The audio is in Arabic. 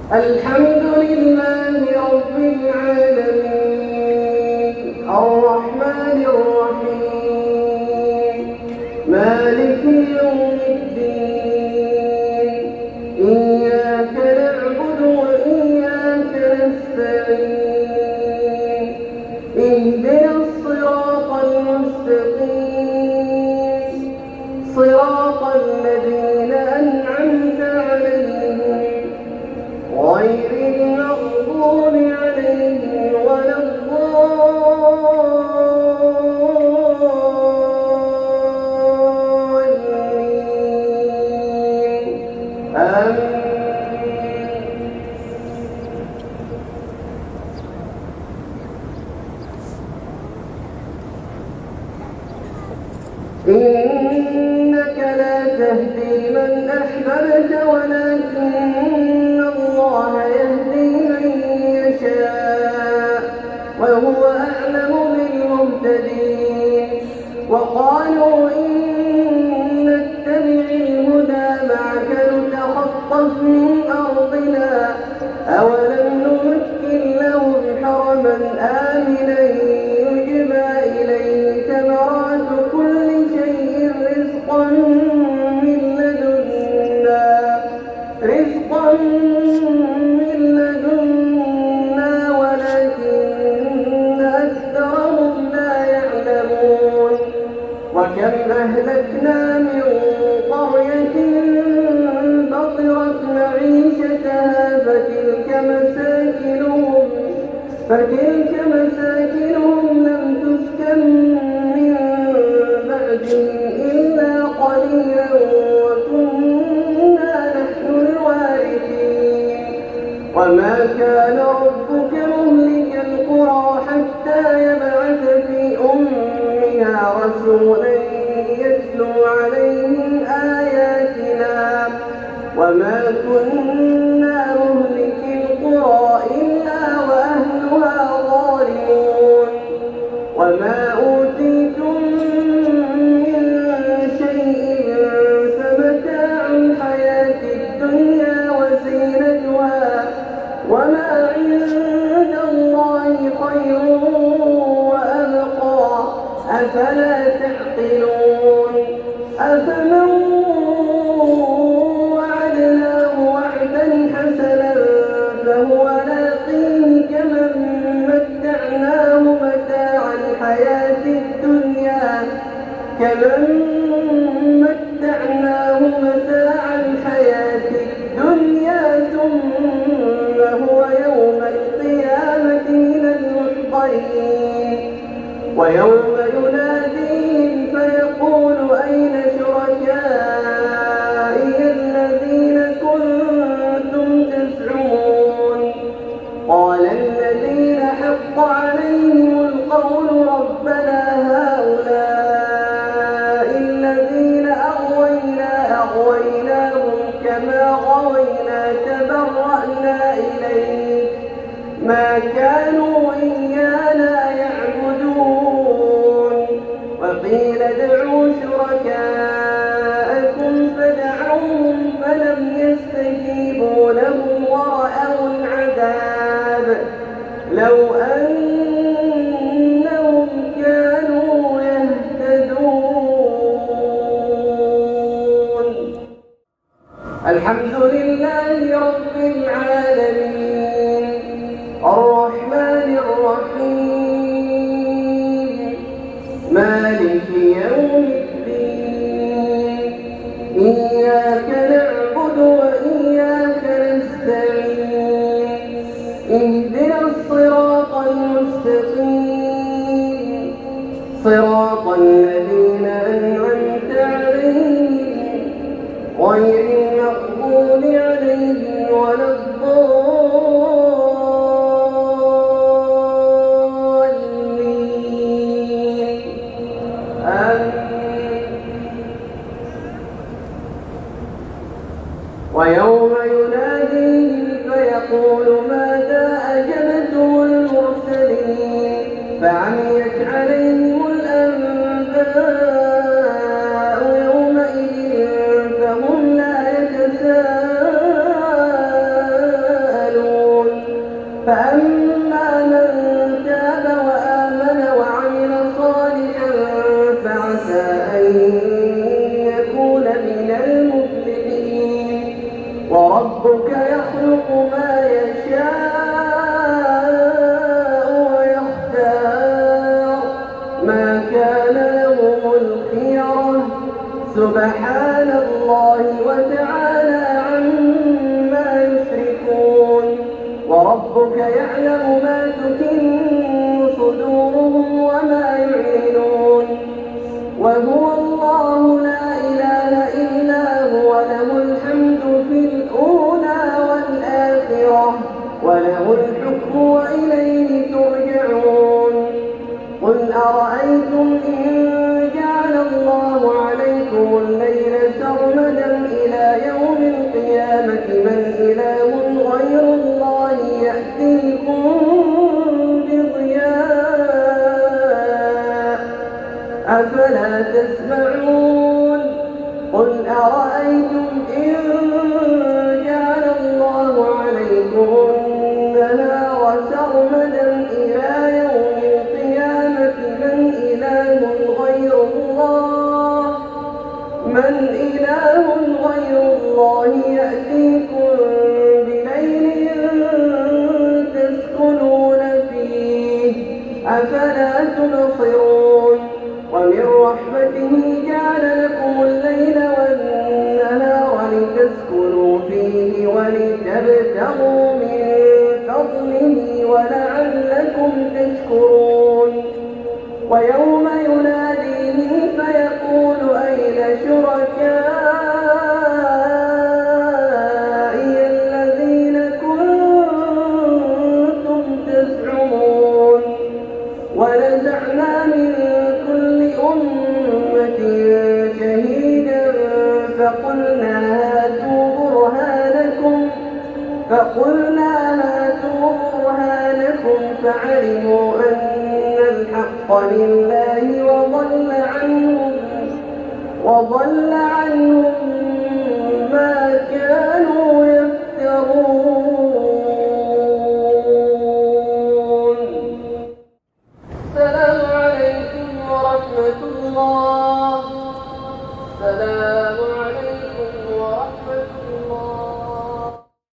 الحمد لله رب العالمين الرحمن الرحيم مالك يوم الدين إياك نعبد وإياك نستعين اهدنا الصراط المستقيم صراط الذين أنعمت عليهم غير المغضوب عليهم ولا الضالين آمين. إنك لا تهدي من أحببت ولكن الله يهدي من يشاء وهو أعلم بالمهتدين. وقالوا إن نتبع الهدى معك نتخطف من أرضنا أولم نمكن لهم حرما آمنا يجبى إليه ثمرات كل شيء رزقا من لدنا ولكن أكثرهم لا يعلمون. وكم أهلكنا من قرية بطرت معيشتها فتلك مساكنهم لم تسكن من بعدهم إلا قليلا وكنا نحن الوارثين. وما كان ربك مهلك القرى حتى يبعث في أمها رسولا يتلو عليهم آياتنا وما كنا مهلك القرى إلا وأهلها ظالمون. وما أوتيتم من شيء فمتاع الحياة الدنيا وزينتها وما عند الله خير وأبقى أفلا تعقلون. أفمن وعدناه وعدا حسنا فهو لاقيه كمن متعناه متاع الحياة الدنيا ثم هو يوم القيامة من المحضرين. ويوم يناديهم فيقول أين شركائي الذين كنتم تزعمون قال الذين حق عليهم القول ربنا هؤلاء الذين أغويناهم كما غوينا تبرأنا إليك ما كانوا إيانا يعبدون. وقيل ادعوا شركاءكم فدعوهم فلم يستجيبوا لهم ورأوا العذاب لو أنهم كانوا يهتدون. الحمد لله رب العالمين الرحمن الرحيم مالك يوم الدين إياك نعبد وإياك نستعين اهدنا الصراط المستقيم صراط الذين أنعمت عليهم غير المغضوب عليهم ولا الضالين آمين. ويوم يناديهم فيقول ماذا أجبتم المرسلين فعميت عليهم الأنباء يومئذ فهم لا يتساءلون. ربك يعلم ما تكن صدورهم وما يعلنون وهو الله لا إله إلا هو له الحمد في الأولى والآخرة وله الحكم وإليه ترجعون قل أرأيتم إن جعل الله عليكم الليل سرمدا إلى يوم القيامة من إله غير الله يأتيكم بضياء أفلا تسمعون قل أرأيتم إن جعل الله عليكم النهار سرمدا إلى يوم القيامة من إله غير الله يأتيكم بليل تسكنون فيه أفلا تبصرون ومن رحمته جعل لكم الليل والنهار لتسكنوا فيه ولتبتغوا من فضله ولعلكم تشكرون ويوم يناديهم فيقول أين شركائي الذين كنتم تزعمون ونزعنا من كل أمة شهيدا فقلنا هاتوا برهانكم فعلموا أن الحق لله وضل عنهم ما كانوا يفترون.